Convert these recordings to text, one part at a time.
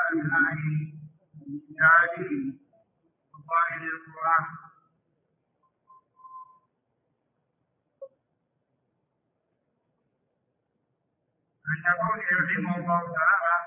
وأبناء رجال فضائل القرآن. عند قوله رحمه الله تعالى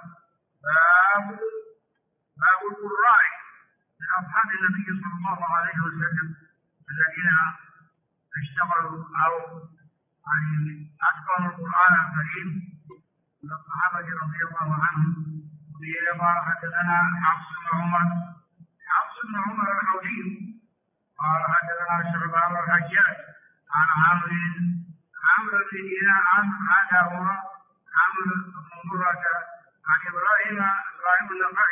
باب القراء من أصحاب النبي صلى الله عليه وسلم الذين اشتغلوا أو أتقنوا القرآن الكريم من الصحابة رضي الله عنهم. قيل قال حدثنا حفص بن عمر الحوشي قال حدثنا شعبان الحجاج عن عمرو بن دينار هذا هو عمرو بن مرة عن إبراهيم النخعي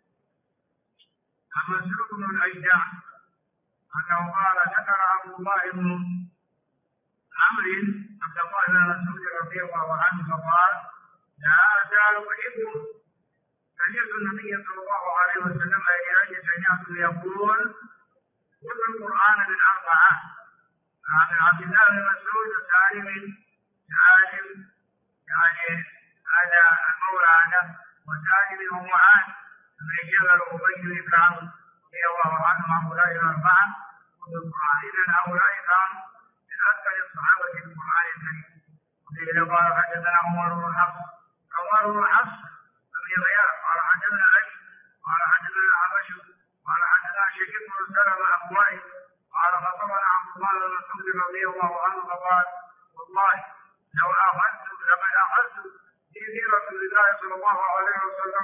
عن مسروق بن الأجدع أنه قال ذكر عبد الله بن مسعود رضي الله عنه فقال لا أزال أحبه. سمعت النبي صلى الله عليه وسلم سمعته يقول خذ القرآن من أربعة عن عبد الله بن مسعود وسالم يعني هذا المولى عنه وسالم ومعاذ بن جبل وأبي بن كعب رضي الله عنهم هؤلاء الأربعة خذ القرآن. إذن هؤلاء كانوا من أكثر الصحابة في القرآن الكريم. وقيل قال حدثنا عمر بن حفص بن غياث قال حدثنا أبي قال حدثنا عبش قال حدثنا شقيق بن سلمة أخوائي قال خطبنا عبد الله بن مسعود رضي الله عنه فقال والله لقد أخذت في رسول الله صلى الله عليه وسلم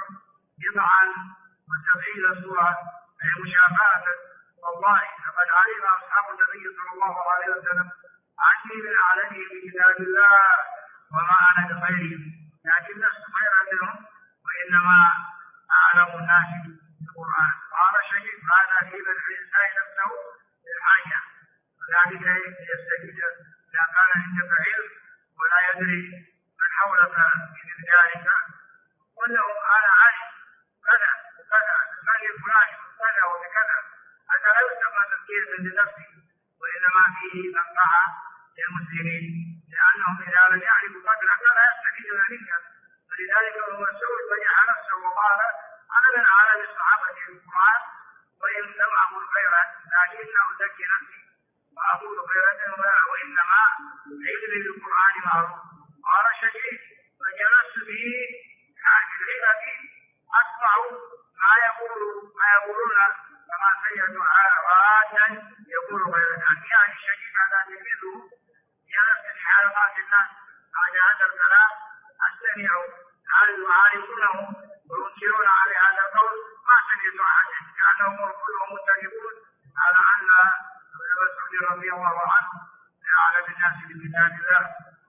79 سورة أي مشابهة. والله لقد علم أصحاب النبي صلى الله عليه وسلم عني من أعلمهم بكتاب الله وما أنا بخيرهم، لكن لست خيرا منهم وإنما أعلم الناس بالقرآن. قال شيخ هذا في من الإنسان نفسه للحاجة وذلك يستجد إذا كان عندك علم ولا يدري من حولك من ذلك قل له أنا عارف كذا وكذا تسأل فلان كذا وكذا. هذا لا يسمى تذكير لنفسه وإنما فيه منفعة للمسلمين لأنهم إذا لم يعرفوا قدرك لا يستفيدون منك. ولذلك ابن مسعود بيع نفسه وقال أنا من أعلم الصحابة في القرآن وإن لم أقل خيرا لكن أزكي نفسي وأقول خيرا وإنما علمي بالقرآن معروف. قال شديد فجلست به هذه العلم أسمع ما يقولون كما سيد عادا يقول غير يعني شديد هذا تلميذه جلس في حلقات الناس بعد هذا الكلام أستمع يعارضونه وينكرون على هذا القول ما سمعت أحدا لأنهم كلهم متفقون على أن ابن مسعود رضي الله عنه أعلم الناس بكتاب الله.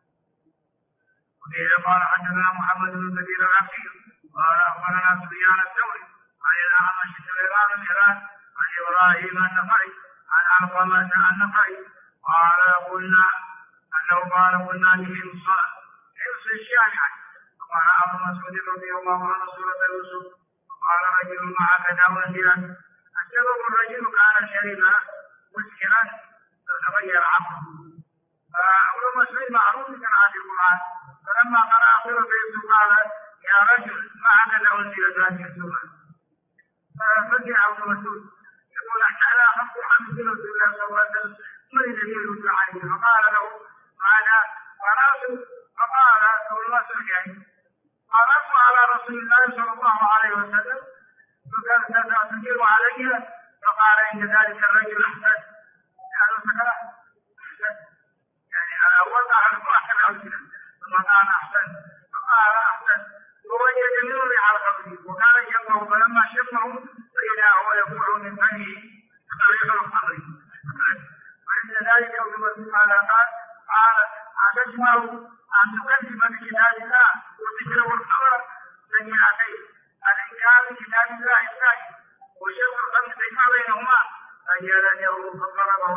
وقيل قال حدثنا محمد بن كثير العقيل قال أخبرنا سفيان الثوري عن الأعمش سليمان المهران عن إبراهيم النخعي عن علقمة النخعي قال قلنا قلنا لحمص الشامعة وقال أبو مسعود رضي الله عنه سورة يوسف وقال رجل معك داوى الجيران السبب الرجل كان شريبا مسكرا فتغير عقله. فأبو مسعود معروف كان عاد القرآن فلما قرأ سورة يوسف قال يا رجل ما هكذا أنزلت هذه السورة. ففزع أبو مسعود يقول أنا أخذت حمد رسول الله صلى الله عليه وسلم من الذي يرد عليه فقال له ماذا قرأت فقال أبو مسعود قرأت على رسول الله صلى الله عليه وسلم تنكر علي فقال إن ذلك الرجل أحسن يعني سكرة يعني على أول أحد أحسن ثم قال أحسن فقال أحسن ووجد مني على قبله وكان شمه فلما شمه فإذا هو يقول من بني طريق القبر. وعند ذلك ابن مسعود قال أتجمع أن تقدم بكتاب الله وتكره الخبر سيئتين الإنكار بكتاب الله الثاني وشرك الخمس فيما بينهما فجلده فضربه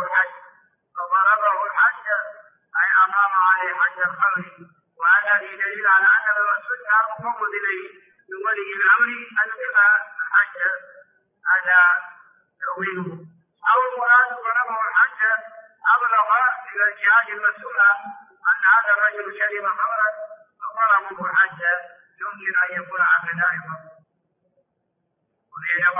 الحج أي أقام عليه حج الخمر. وهذا في دليل على أن الرسول كان مفوض إليه من ولي الأمر أن يبقى الحج هذا تأويله أو المراد ضربه الحج أبلغ إلى الجهاد المسؤول أن هذا الرجل شرب خمرا فضربه الحج يمكن أن يكون عن أيضا.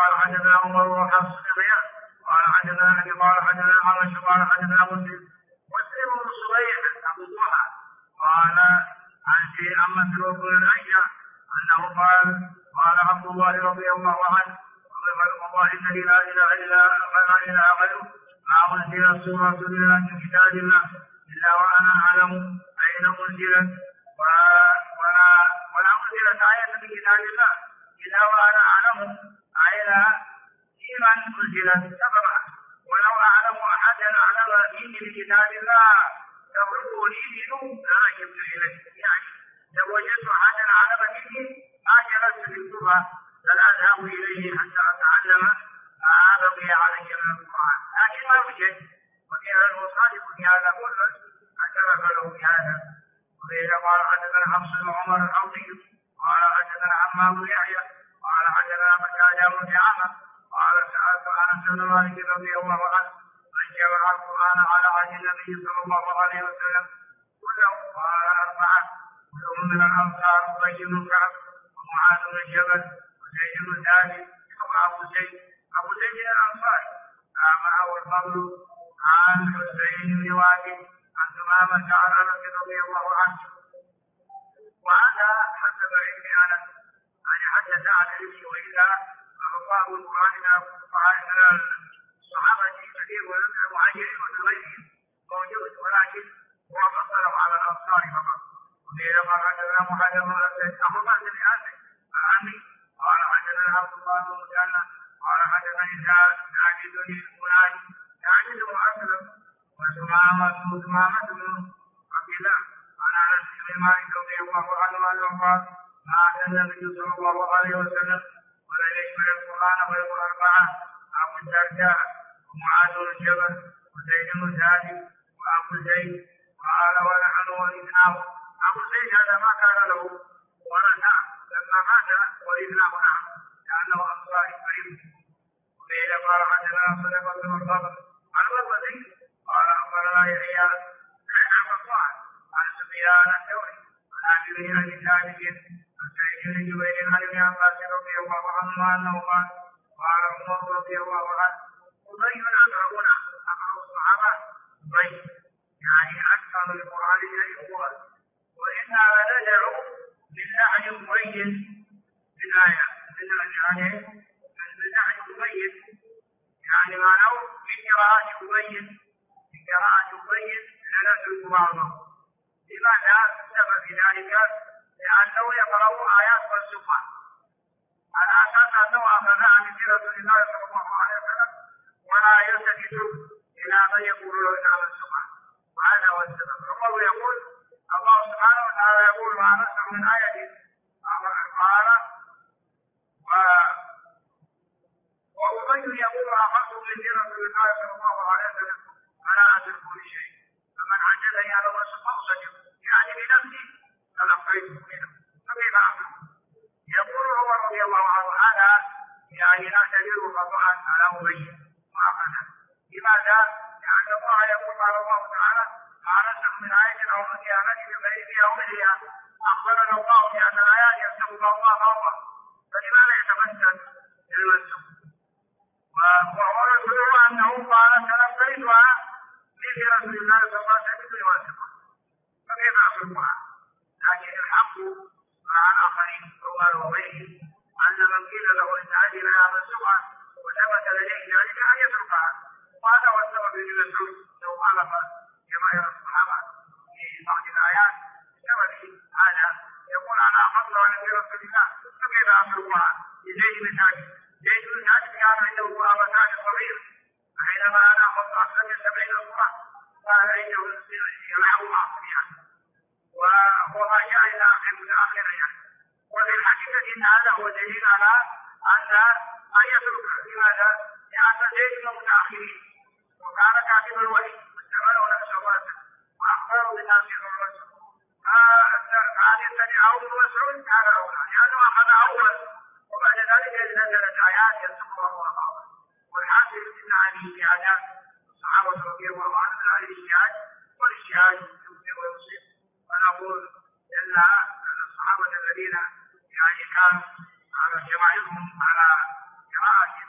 قال حدثنا عمر وحفص بن غياث قال حدثنا ابي قال حدثنا عمش قال حدثنا مسلم بن صبيح ابو ضحى قال عن شيء عن مسروق بن الحجة انه قال عبد الله رضي الله عنه والله الذي لا اله الا غيره ما انزلت سوره من كتاب الله الا وانا اعلم اين انزلت ولا انزلت ايه من كتاب الله الا وانا اعلم اين فيمن انزلت سببها ولو اعلم احدا اعلم فيه بكتاب الله تغرقه الابل لا يجب اليه يعني لو وجدت احدا اعلم فيه ما جلست في الكوفه بل اذهب اليه حتى اتعلم ما بقي علي من القران لكن ما وجد وكان المصادق في هذا كله اعترف له بهذا وإذا قال حدثنا حفص بن عمر الحوضي قال حدثنا عمار بن يحيى قال حدثنا قتادة بن دعامة قال سألت أنس بن مالك رضي الله عنه من جمع القرآن على عهد النبي صلى الله عليه وسلم كله قال أربعة كلهم من الأنصار أبي بن كعب ومعاذ بن جبل وزيد بن ثابت أبو زيد الأنصاري معه الفضل عن حسين بن واجد عن ثمامة عن أنس رضي الله عنه وهذا حسب علم أنس يعني حدث عن علمه وإلا فأصاب القرآن من الصحابة كثير والمهاجرين وغيرهم موجود ولكن هو فصله على الأنصار فقط وقيل قال حدثنا محمد بن أسد أبو بكر بن أسد عمي قال حدثنا عبد الله بن مسلم قال حدثني ساجد بن فلان ساجد بن أسلم وثمامة بن عبد الله عن أنس بن مالك رضي الله عنه أنه قال ما أتى النبي صلى الله عليه وسلم ولا يشمل القرآن غير أربعة أبو الدرداء ومعاذ بن جبل وزيد بن ثابت وأبو زيد قال ونحن ورثناه أبو زيد هذا ما كان له ورثة لما مات ورثناه نعم لأنه أنصاري قريب وقيل قال حدثنا صدقة بن الفضل عن الوزير قال أخبرنا يحيى عن صفوان عن سفيان الثوري عن أبي بن أبي ثابت عن سعيد بن جبير عن ابن عباس رضي الله عنهما أنه قال عمر رضي الله عنه أبي أقرأنا أقرأ الصحابة أبي يعني أكثر القرآن الكريم وإنا لندع من نهج مبين بالآية من نهج مبين يعني معناه من قراءة مبين لنسلك بعضه لماذا سبب في ذلك؟ لأنه يقرأ آيات والسبحان على أساس أنه أخذ عن رسول الله صلى الله عليه وسلم ولا يلتفت إلى من يقول له نعم السبحان وهذا هو السبب الله يقول الله سبحانه وتعالى يقول ما نسخ من آية قال وأبي يقول أخذت من رسول الله صلى الله عليه وسلم فلا أدرك بشيء فمن عجزني على وصف مقصده يعني بنفسي تلقيته منه فكيف أعمل؟ يقول عمر رضي الله عنه هذا يعني لا تدير خطأ على أبي وأخذه لماذا؟ لأن الله يقول قال الله تعالى ما نسخ من آية أو نسيها نأتي بغيرها أو مثلها أخبرنا الله بأن الآيات ينسخ الله فوقه فلماذا يتمثل بالمنسوخ؟ ورسوله أنه قال تلقيتها من رسول الله صلى الله عليه وسلم واسقا فكيف أصلها؟ لكن الحق مع الآخرين عمر وغيره أن من قيل له إن هذه الآية منسوخة وثبت لديه ذلك أن يتركها وهذا هو السبب للمسعود لو خالف جماهير الصحابة في بعض الآيات بسبب هذا يقول أنا أخذت عن رسول الله فكيف أصلها لزيد بن ثابت زيد بن ثابت كان عنده قرابتان صغير فحينما أنا أخذت أكثر من 70 القرآن كان عنده يمحو أصلها وما جاء إلى آخر يعني وفي الحقيقة إن هذا هو دليل على أن يتركها لماذا؟ لأن زيد من المتأخرين وكان كاتب الوحي واستعمله نفسه واسع وأخبره بالناس الرسول فكان يتبعه ابن مسعود كان أولى لأنه أخذ أول وبعد ذلك نزلت آيات ينسخها الله والحاصل إن هذه الشهادات الصحابة رضي الله عنهم من هذه الشهادات والاجتهاد يمكن ويصيب ونقول إن الصحابة الذين يعني كانوا على جماعتهم على قراءة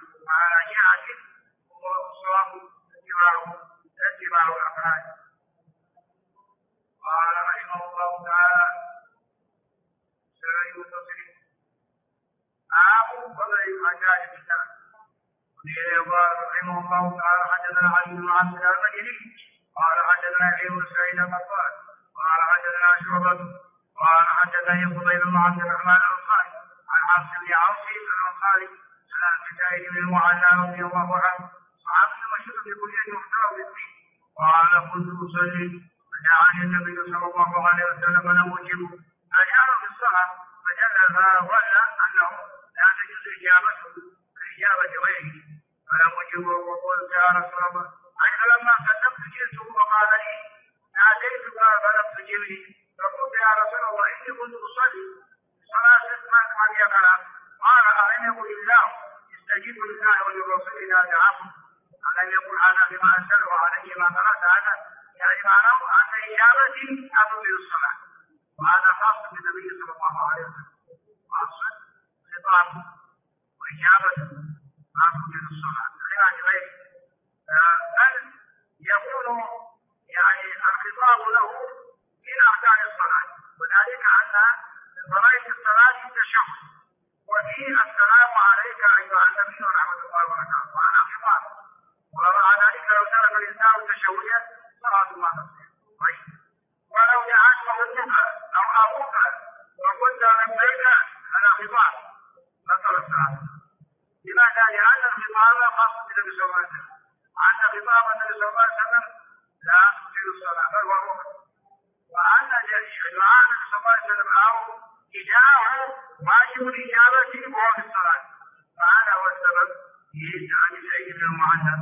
أجاج الكتاب. قال رحمه الله تعالى حدثنا علي بن عبد الله المديني قال حدثنا يحيى بن سعيد القطان قال حدثنا شعبة قال حدثني فضيل بن عبد الرحمن الأنصاري عن حفص بن عوف الأنصاري عن سعيد بن المعلى رضي الله عنه صحابي المشهور بكلية محتوى بالدين قال كنت أصلي فدعاني النبي صلى الله عليه وسلم لم أجبه أشار بالصلاة فجلها ظن أنه لا تجوز إجابته كإجابة غيره فلم أجبه وقلت يا رسول الله أين لما سلمت جئته وقال لي ناديتك فلم تجبني فقلت يا رسول الله إني كنت أصلي صلاة من علي كلام قال ألم يقل الله استجيبوا لله وللرسول إذا دعاكم ألم يقل هذا بما أنزله عليه ما قرأت هذا يعني معناه أن إجابتي أمر الصلاة وهذا خاص بالنبي صلى الله عليه وسلم خاص خطاب وإجابته أمر الصلاة خلاف غيره بل يكون يعني الخطاب له من أركان الصلاة وذلك أن من فرائض الصلاة التشهد وفيه السلام عليك أيها النبي ورحمة الله وبركاته وعلى خطاب ومع ذلك لو ترك الإنسان التشهد صلاة ما تصح طيب ولو دعاك أمك أو أبوك وقلت لبيك على خطاب بطل الصلاة لماذا؟ لأن الخطاب خاص بالنبي صلى الله عليه وسلم أن خطاب النبي صلى الله عليه وسلم لا تبطل الصلاة بل هو ركن وأن دعاء النبي صلى الله عليه وسلم أو إجابه واجب الإجابة وهو في الصلاة فهذا هو السبب في عن سعيد بن المعلى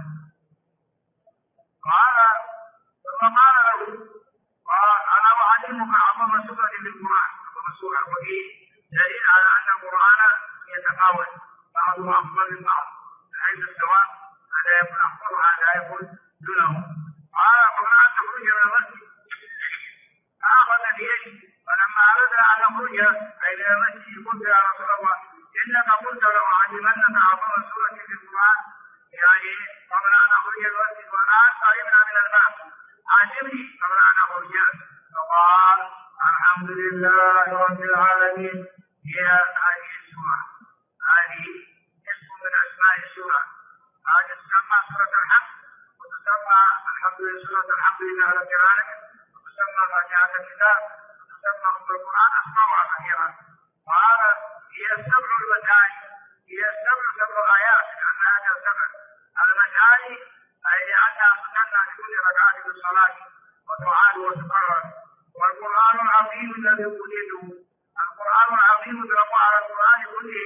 قال ثم قال له أنا أعلمك أعظم سورة في القرآن أعظم سورة وفيه دليل على أن القرآن يتفاوت بعضه أفضل من بعض حيث السواء هذا يكون أفضل وهذا يكون دونه قال قبل أن تخرج من المسجد فأخذ بيدي فلما أردنا أن نخرج إلى المسجد قلت يا رسول الله إنك قلت لو أعلمنك أعظم سورة في القرآن يعني قبل أن أخرج المسجد والآن قريبنا من الباب علمني قبل أن أخرج فقال الحمد لله رب العالمين هي هذه السورة هذه اسم من أسماء السورة هذه تسمى سورة الحمد وتسمى الحمد لله سورة الحمد لله رب العالمين وتسمى فاتحة الكتاب وتسمى أم القرآن أسماءها كثيرة وهذا هي السبع المثاني هي سبع آيات لأن هذا السبع المثاني أي لأنها سنة لكل ركعة في الصلاة وتعاد وتكرر والقرآن العظيم الذي أوتيته القرآن العظيم يطلق على القرآن كله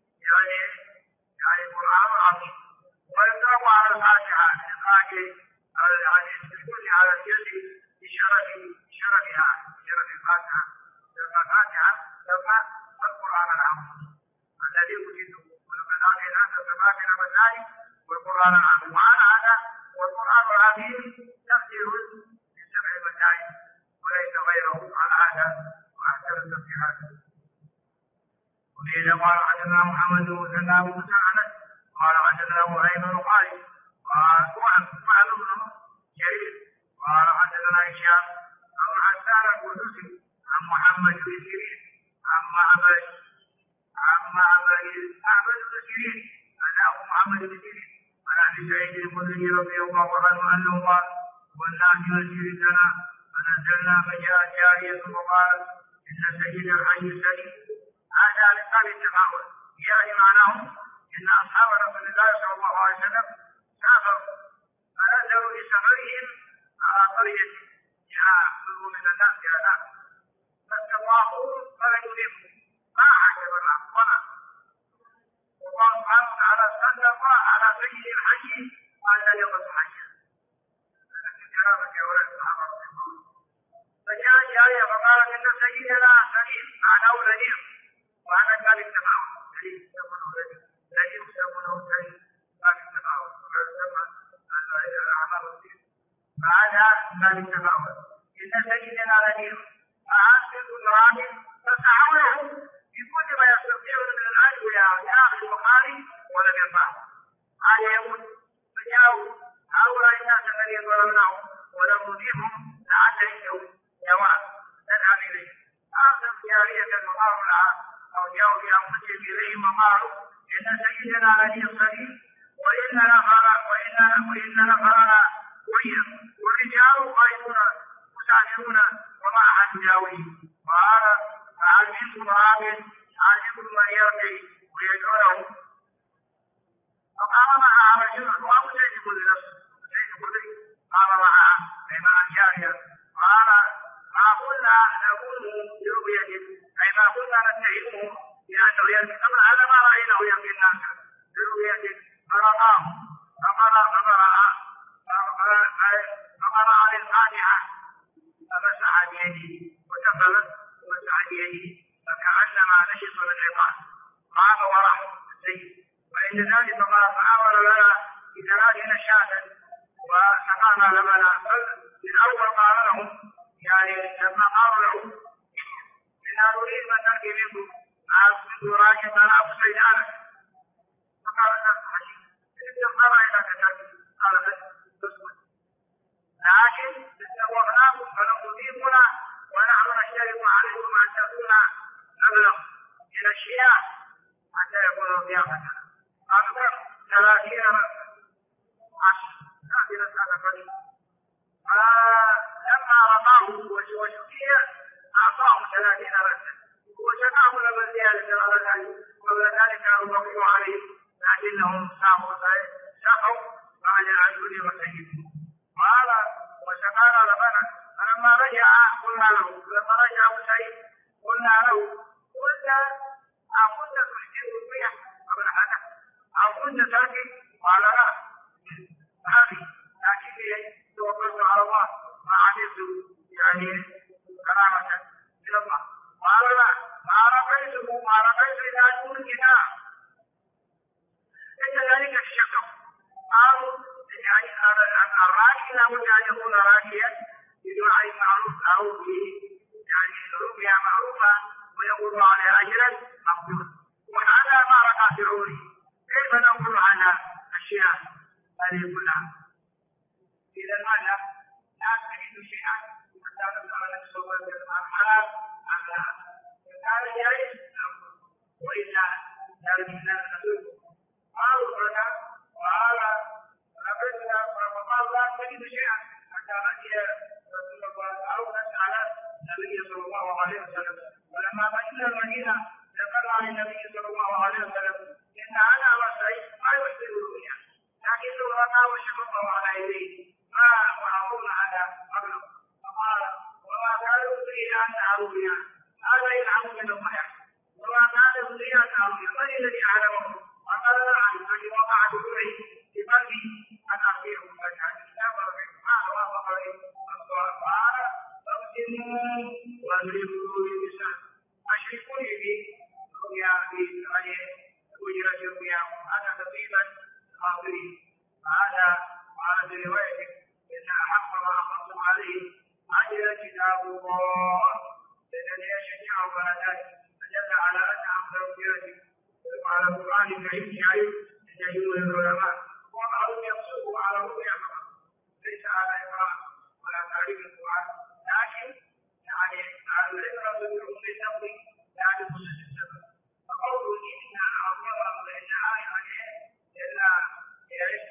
يعني القرآن العظيم ويطلق على الفاتحة لإطلاق يعني الكل على الجد بشرفها بشرف الفاتحة لما الفاتحة لما القرآن العظيم الذي أوتيته ولقد آتيناك سبعا من المثاني والقرآن العظيم وعلى هذا والقرآن العظيم تفسير لسبع المثاني وليس غيره على هذا وأحسن التفسيرات. وقيل قال حدثنا محمد بن مسنى بن مسعد قال حدثنا وهيب بن خالد قال بن جرير قال حدثنا هشام عن حسان القدسي عن محمد بن سيرين عن معبد بن سيرين عن أبو محمد بن سيرين عن أبي سعيد الخدري رضي الله عنه أنه قال كنا في مسجد لنا فنزلنا فجاء جارية وقالت إن سيد الحي سليم هذا لقال التفاوت يعني معناه إن أصحاب رسول الله صلى الله عليه وسلم سافروا فنزلوا لسفرهم على قرية يأخذوا من الناس هذا فاستطاعوا فلم يلموا ما عجب الأقوى والله سبحانه وتعالى صدق على سيد الحي قال يوم حيا لكن كرامة أولاد الصحابة رضي الله عنهم فجاء جارية فقالت إن سيدنا سليم معناه لئيم وهذا قال التفاوت سليم يسمونه لئيم يسمونه سليم قال التفاوت ويسمى الأعمال الدين فهذا قال التفاوت إن سيدنا لئيم فأنزل كل عام فسعوا له بكل ما يستطيعون من الأدوية داخل البخاري ولم ينفعه هذا يقول فجاءوا هؤلاء الناس الذين ظلمناهم ولم نذيبهم لعل عندهم جواب نذهب إليه أخذ جارية مقال لها أو جاءوا بأنفسهم إليهم وقالوا إن سيدنا لدي الصليب وإن نفرنا قريب والرجال قائمون مسافرون ومعها تجاوي قال فهل منكم عابد عاجبكم من يرقي ويدعونه فقام معها رجل وأبو زيد بن نفسه زيد بن قام معها أيمان جارية قال ما كنا نقول برؤيته أي ما كنا نتهمه لأنه يلقي قبل هذا ما رأيناه يلقي الناس برؤيته فرقاه فقرأ للفاتحة فمسح بيده وكفرت ومسح بيده فكأنما نشط من عقاب قام وراح السيد وإن ذلك قال فأمر لنا بثلاثين شاة وسقانا لبنا بل من أول قال لهم يعني لما قالوا له إنا نريد أن نرقي منكم منذ راكب أنا أبو سيد أنس فقال الناس حشيش قال إذا كتبت قال تسكت لكن استوقناكم فلم تطيقنا ونحن نشترط عليكم أن تكون مبلغ من الشياء حتى يكون ضيافتنا أكثر 30 فلما رماه وشكي أعطاه 30 رسلا وشكاه لما زيادة قبل ذلك الوقوع عليه لكنهم سقوا بعد أن يلم سيدهم قال وسقانا لبنا فلما رجع قلنا له سيد قلنا له قلت أكنت تحجر الريح قبل هذا أو كنت تركي قال لا هذه لكني توكلت على الله ما عملت يعني كرامة إلى الله قال لا ما رقيت إذا أكون كتاب إن ذلك الشك قالوا الراكي لا بد أن يكون راكيا بدعاء معروف أو به يعني رؤيا معروفة ويقول عليها أجرا مقبولا وهذا ما رقى فرعوني كيف نقول عنها أشياء هذه كلها إذا ماذا لا تجد شيئا حتى تسأل نفسه الحلال أم لا فكان جائز وإلا لا يمكن أن نسوق قالوا لنا وقال لبثنا فقال لا تجد شيئا حتى نأتي رسول الله أو نسأل النبي صلى الله عليه وسلم ولما قدمنا المدينة ذكرنا للنبي صلى الله عليه وسلم إن أنا وسعيد ما يحسن الرؤيا لكنه رمى وشفقه على يديه ما وأقول هذا قبله فقال وما كان يدري أنها رؤيا هذا يلعب من الضحك وما كان يدري أنها رؤيا من الذي أعلمه فقال نعم أن وقع بروحي في قلبي أن أرضيه فجعل الكتاب والرحمن وأخبره قال فاغسلوا واضربوا باللسان أشركوني به رؤيا في غير أجرة الرؤيا هذا تقريبا خاطرين فهذا قال في روايته إن أحق ما أخذتم عليه أجر كتاب الله الذي يشجع على ذلك فدل على أن أفضل أجرته وعلى القرآن الكريم شعير جمهور العلماء وبعضهم يقصده على رؤيا فقط ليس على إقراء ولا تعريف القرآن لكن يعني على العبرة بعموم اللفظ لا بخصوص السبب فقوله إن أعظمهم فإن آية عليه إلا إيش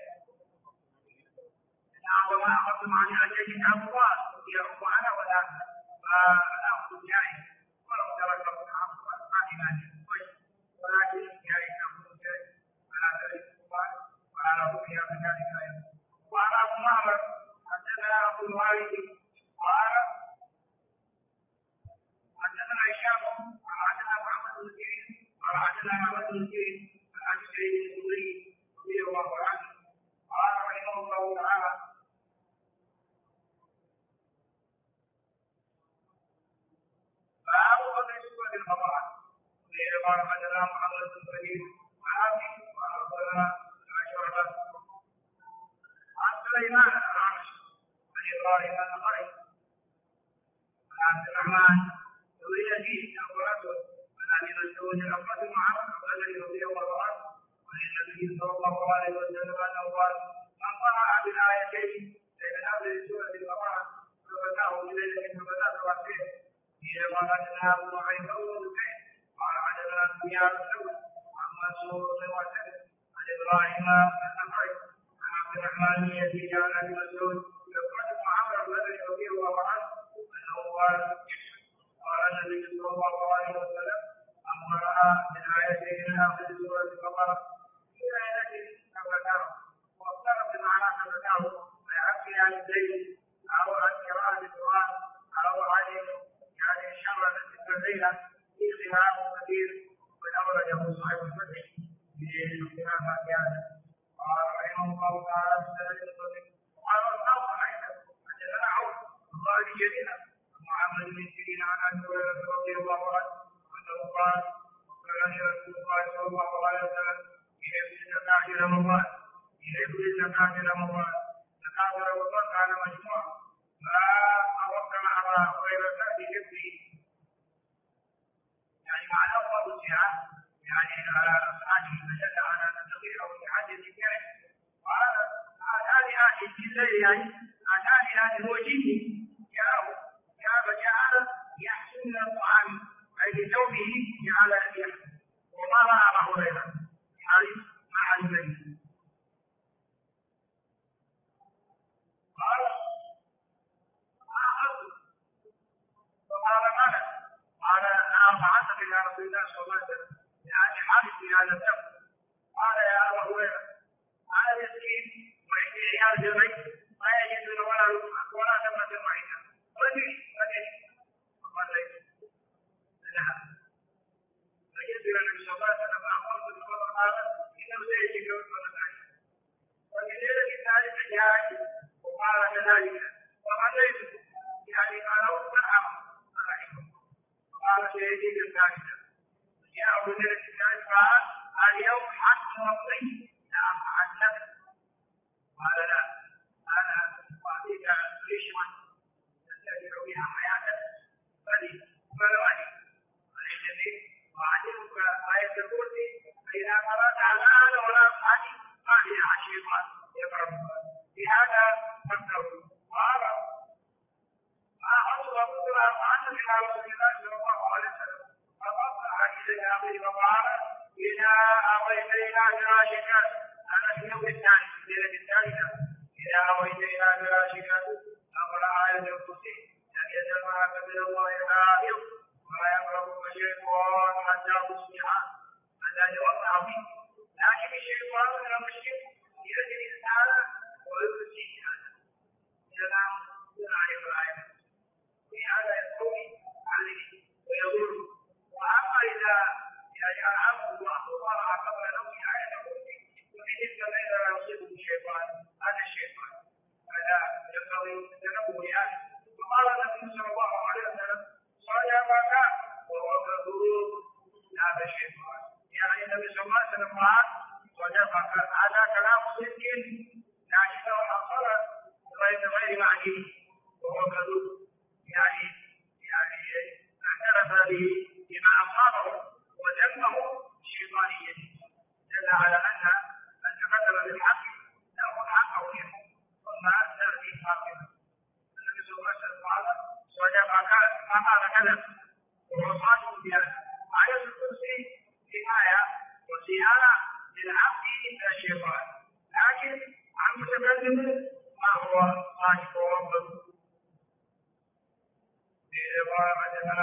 إن أعظم أخذتم عن أجل كتاب الله يرفع أنا ولا فنأخذ جائز ولو ترك القرآن ما في مانع ولكن جائز نأخذ جائز على ذلك القرآن وعلى رؤيا كذلك أيضا وعن أبو معمر حدثنا أبو الوالد قال حدثنا هشام قال حدثنا محمد بن سيرين قال حدثنا محمد بن سيرين عن أبي سعيد الخدري رضي الله عنه قال رحمه الله تعالى باب قدر سورة البقرة قال حدثنا محمد بن سيرين عن أبي قال أخبرنا عشرة عن سليمان الأعمش عن إبراهيم النخعي عن عبد الرحمن سئل فيه أبو الأسود عن أبي مسعود الأقرب بن عمرو البدري رضي الله عنه عن النبي صلى الله عليه وسلم أنه قال من قرأ بالآيتين بين أول سورة البقرة ففتاه بليلة ففتاه رأسه قال حدثنا أبو نعيم أول الكيس قال حدثنا سفيان الثوري عن منصور منصور بن معتمد عن ابراهيم النخعي عن عبد الرحمن بن يزيد عن ابي مسعود يقول عمرو البدري رضي الله عنه انه قال النبي صلى الله عليه وسلم امرها من ايتين من اخر سوره البقره الى ايه فذكره واختار بمعنى فذكره ويعفي عن الدين او عن قراءه القران او عن يعني شر الفضيله في خلاف كثير وأورده صاحب الفتح باختلاف أحيانا قال رحمه الله تعالى في سنة الصديق وقال الله أيضا حدثنا عوف قال جريرة محمد بن سيرين عن أبي هريرة رضي الله عنه أنه قال قال رسول الله صلى الله عليه وسلم في حفظ زكاة رمضان زكاة رمضان كان مجموعة ما أوكل أبا هريرة بحفظه يعني معناه وضعها يعني أصحابه فشد على التغيير أو التحدث كذلك وهذا هذه يعني هذه الوجيه جعل يحسن من الطعام أي لثوبه جعل يحسن وما رأى أبا هريرة يعني مع الميت قال فقال ماذا؟ قال نعم فعلت الى رسول الله صلى الله عليه وسلم يعني حادث في هذا الدم قال يا ابا هريره انا مسكين وعندي عيال جمعي ما يجدون ولا تمره معينه رجل فقال ليس نعم فجئت الى النبي صلى الله عليه وسلم فاخبرت بقول قال انه سيجد مره ثانيه وفي ليله الثالث جاء وقال كذلك فخليت يعني قال نعم قال سيدي الثالثة جاء بذلك الثالث قال اليوم حتى ربي نعم عنك قال لا أنا أعطيك رشوة تستأجر بها حياتك فلو عليك فإنني أعلمك آية الكرسي فإذا قرأت الآن ولا أفعلي قال يا الشيطان يقرب بهذا فكروا قال أخذ رسول عنه إلى رسول الله صلى الله عليه وسلم فقطع إلى أخيه وقال إذا أويت إلى فراشك أنا في اليوم الثاني في الليلة الثالثة إذا أويت إلى فراشك أقرأ آية الكرسي أن يجمعك من الله الآخر ولا يقربك الشيطان حتى تصبح هذا جواب عظيم لكن الشيطان من المشرك يجري الساعة ويرسي كلام يعرف الآية هذا يستوي عليه ويضر واما اذا يعني العبد الله قبل نومه آية الكرسي وبالنسبه الى لا يصيبه الشيطان هذا الشيطان هذا ينبغي التنبه له وقال النبي صلى الله عليه وسلم صدقك وهو مبرور هذا الشيطان يعني النبي صلى الله عليه وسلم قال صدقك هذا كلام صدق لكنه حصل غير معني وهو كذوب يعني اعترف به بما اصابه وذمه شيطانيا دل على ان من تقدم بالحق له الحق او يحق ثم نرمي باطلا النبي صلى الله عليه وسلم قال صدقك ما قال كذا وهو صادق بهذا آية الكرسي حماية وصيانة للعبد من الشيطان لكن عن متكلم ما هو صادق وربه قال حدثنا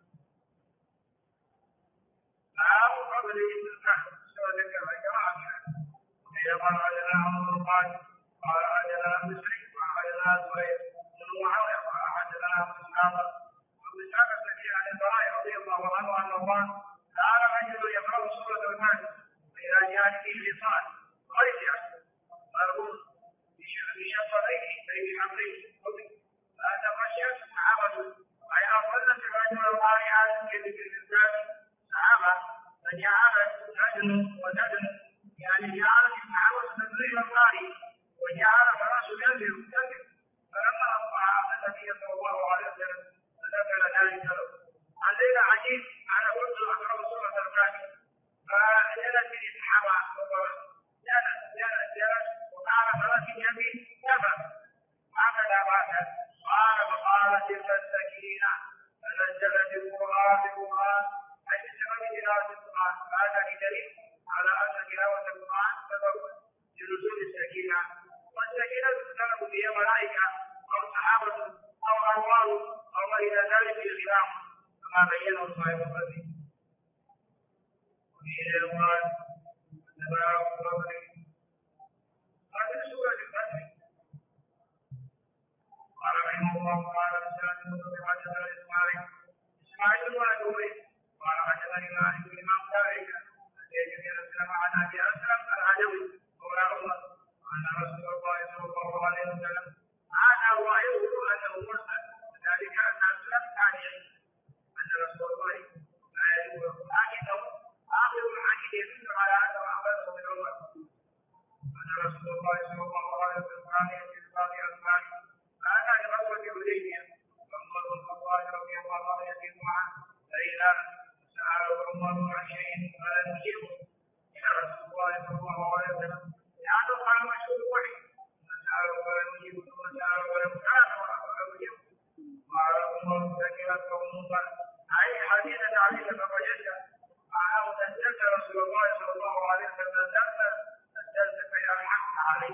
باب قبل الكهف سورة الكهف قال حدثنا عمرو قال حدثنا مسعود قال حدثنا زهير بن معاوية قال حدثنا ابو اسحاق السبيعي عن البراء رضي الله عنه انه قال كان رجل يقرأ سورة الكهف فإذا جاء فيه لسان غير مربوط بشفريه بين حمريه فتخشى الصحابة أي أفضل الرجل القارئ كذكر الإنسان صحابة فجعل تدن يعني جعلت الصحابة تدريب القارئ وجعل فراش ينزل فلما أصبح النبي صلى الله عليه وسلم ذكر ذلك له الليلة عجيب أنا قلت أقرأ سورة الكهف فجلس الصحابة جلس وقال فراش ينزل كفى هكذا بعد قال تلك السكينة فنزلت القرآن أي سبب إلى القرآن هذا دليل على الصبر. هذه سورة الفتح. قال رحمه الله تعالى سنة حدثنا إسماعيل بن أبي قال حدثني مالك بن إمام ذلك الذي أسلم عن أبي أسلم العدوي مولى عمر أن رسول الله صلى الله عليه وسلم هذا ظاهره أنه مرسل ذلك أن أسلم تابعي أن رسول الله لا يجوز لكنه آخر الحديث يدل على أنه أخذه من عمر أن رسول الله صلى الله عليه وسلم كان يأتي ببعض أسمائه هذا لغزوة الحديبية وعمر بن الخطاب رضي الله عنه يزيد معه فإذا سأله عمر عن شيء فلا يجيبه إلى رسول الله صلى الله عليه وسلم لأنه قال مشهور وحي سأله فلا يجيبه ثم سأله ولم كان ولا يجيبه قال عمر سكرت قومك أي حديث عليك فوجدت أنه تسلت رسول الله صلى الله عليه وسلم تسلت فيا الحق عليه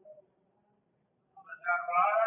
قال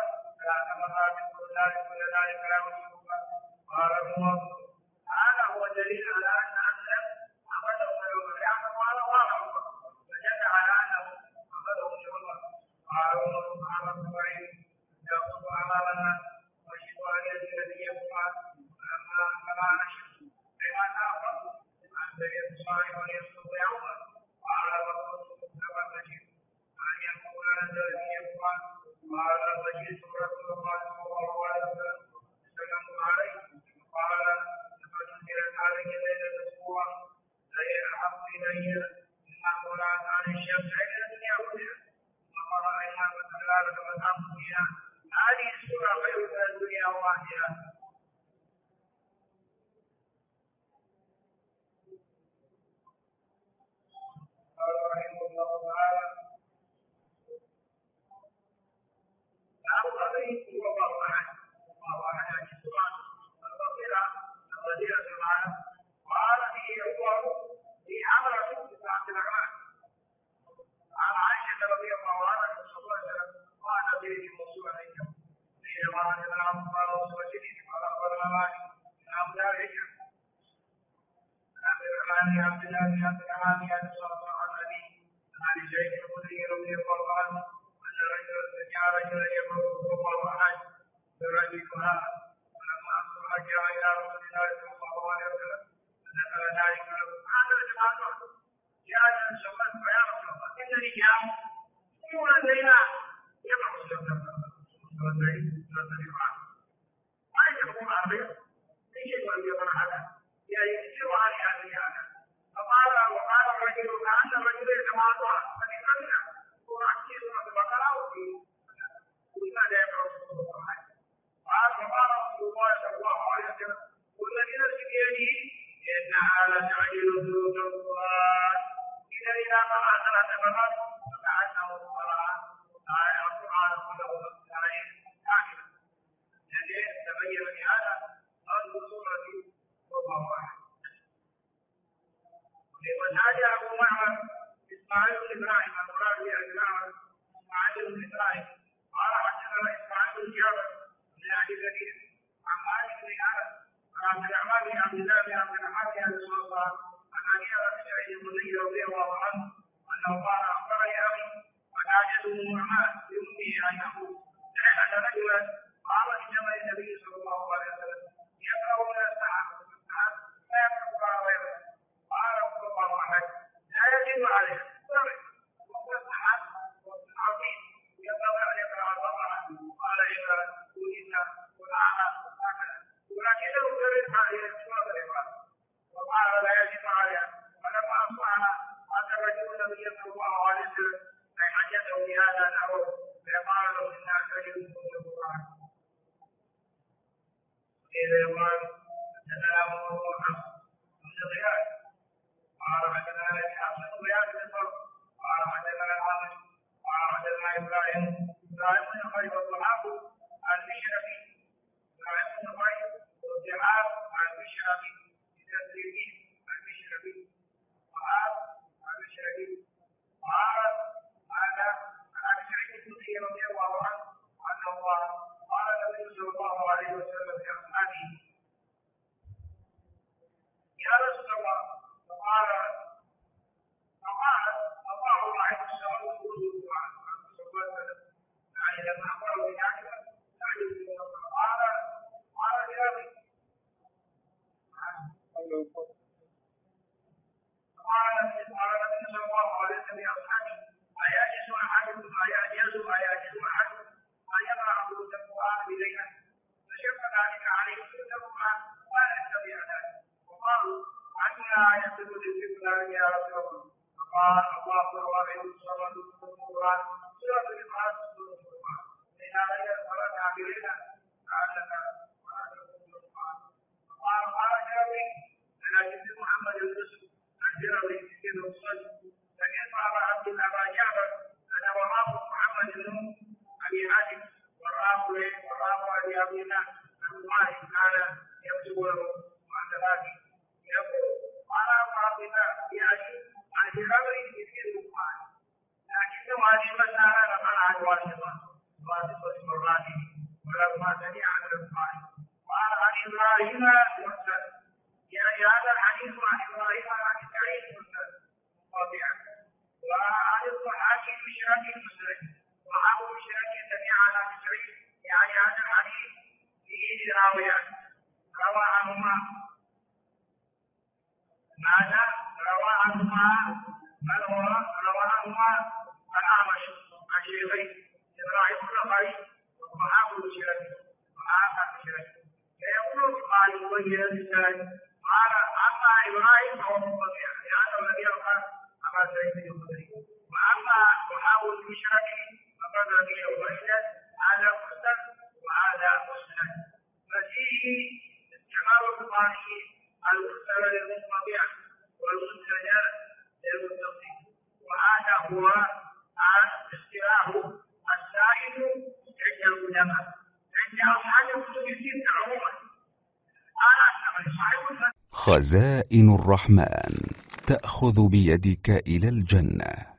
كل ذلك لا يجيبك قال عمر هذا هو دليل على ان اسلم اخذه من عمر لانه قال واقع فدل على انه اخذه من عمر قال عمر صحابه بعيد يقول امامنا واشهد ان يزيد في يقال فما نشهد بما ناخذ عن سيد صالح يصدق يوما قال فقلت كما نشهد ان يقول نزل في يقال قال فجئت رسول الله صلى الله عليه وسلم سلمت عليه قال لقد انزلت علي ليله الاسبوع فهي احب الي مما قرات عن الشمس الى الدنيا كلها ثم راينا فتلالك والامر فيها هذه السوره خير من الدنيا وما فيها. قال رحمه الله تعالى والله احد هذه السوره البصيره الغزيره المعنى وهذا فيه يقول في عمله عبد الرحمن عن عائشه رضي الله عنها صلى الله عليه وسلم قال به موصولا عنده حينما حدثنا قال وسجد قال اخبرنا مالك بن عبد ذلك عن عبد الله بن عبد الرحمن بن صلى الله عليه عن زيد الخدري رضي الله عنه ان رجلا سمع رجلا يقول الله احد برجلها فلما اصبح جاء الى رسول الله صلى الله عليه وسلم فذكر ذلك له هذا الجماعه جاء سمعت يا رسول الله انني جاء يقول لنا يقرا سوره ما يقول عربي ليش يقول يقرا هذا يعني يسير عن هذا فقال وقال الرجل كان الرجل يتواضع فليقرا وأحكي سورة البقرة ولماذا يقرأ سورة البقرة؟ قال فقال رسول الله صلى الله عليه وسلم والذي نفسي بيده إنها لتعجل ثلث القرآن إذا قرأ ثلاث مرات فكأنه قرأ آية القرآن كله آية كاملة. يعني تبين بهذا أصل سورة والله أعلم. وهذا أبو معمر إسماعيل بن إبراهيم المراد بالإسلام إسماعيل بن إبراهيم قال حدثنا إسماعيل بن جابر بن أبي كثير عن مالك بن أنس عن عبد الرحمن بن عبد الله بن عبد الرحمن بن رسول الله عن أبي سعيد الخدري رضي الله عنه أنه قال أخبرني أبي وحاجته النعمان بأمه أن يقول أن رجلا قال إنما النبي صلى الله عليه وسلم يقرأ من السحاب لا يقرأ غيره قال رسول الله أحد لا يجب عليه وهو السحاب والعظيم يقرأ الطبعا قال إذا ولد والأعلى هكذا ولكنه كرر هذه السورة العبارة وقال لا يجب عليه فلما أصبحنا أتى الرجل النبي صلى الله عليه وسلم فحدثه بهذا الأمر فقال له إنا كريم من القرآن إذا يقال حدثنا أبو حفص بن غياث قال حدثنا حفص بن غياث بن صرف قال حدثنا الأعمش قال حدثنا إبراهيم بن خير والضحاك المشرقي إبراهيم بن خير والضحاك المشرقي بتسليمه المشرقي وهذا المشرقي قال هذا عن سعيد الخدري رضي الله عنه أن الله قال النبي صلى الله عليه وسلم لأصحابه لما أخبره بذلك قال جابر قال النبي صلى الله عليه وسلم لأصحابه أيعجز أحدكم أن يقرأ سورة القرآن بليلة فشق ذلك عليه سورة القرآن قال يستطيع ذلك وقالوا أنا يسجد للذكر يا رسول الله فقال الله الرحيم صلى القرآن سورة الإخلاص سورة القرآن لهذا يقرأها بليلة لعلك قال جابر أنا جد محمد يوسف أنزله في الصدق لكن أبا عبد الله أبا جعفر أنا وراه محمد بن أبي حاتم وراه أبي عبد الله أبو مالك كان يكتب له معتقداته يقول قال أبو عبد الله يأتي عن خبره في القرآن لكنه هذه المسألة نقل عن واسطة مراتب ولما سمع عن القرآن قال عن إبراهيم مرسل يعني هذا الحديث عن إبراهيم عن سعيد مرسل قاطعا وعن الضحاك بشراك المسلم وأبو بشراك سمع على سعيد يعني هذا الحديث فيه راويان روى عنهما ماذا؟ روى عنهما من هو؟ روى عنهما الأعمش عن شيخين إبراهيم البخاري وأبو بشراك فيقول قال يبين الإنسان قال أما إبراهيم فهو منقطع لأنه الذي يرقى أبا سعيد الخدري وأما محاول المشرك فقد رضي وحيدا هذا مسند وهذا مسند ففيه استعمال البخاري المرسل للمنقطع والمسند للمتصل وهذا هو الاصطلاح السائد عند العلماء عند أصحاب الكتب الستة عموما. خزائن الرحمن تأخذ بيدك إلى الجنة.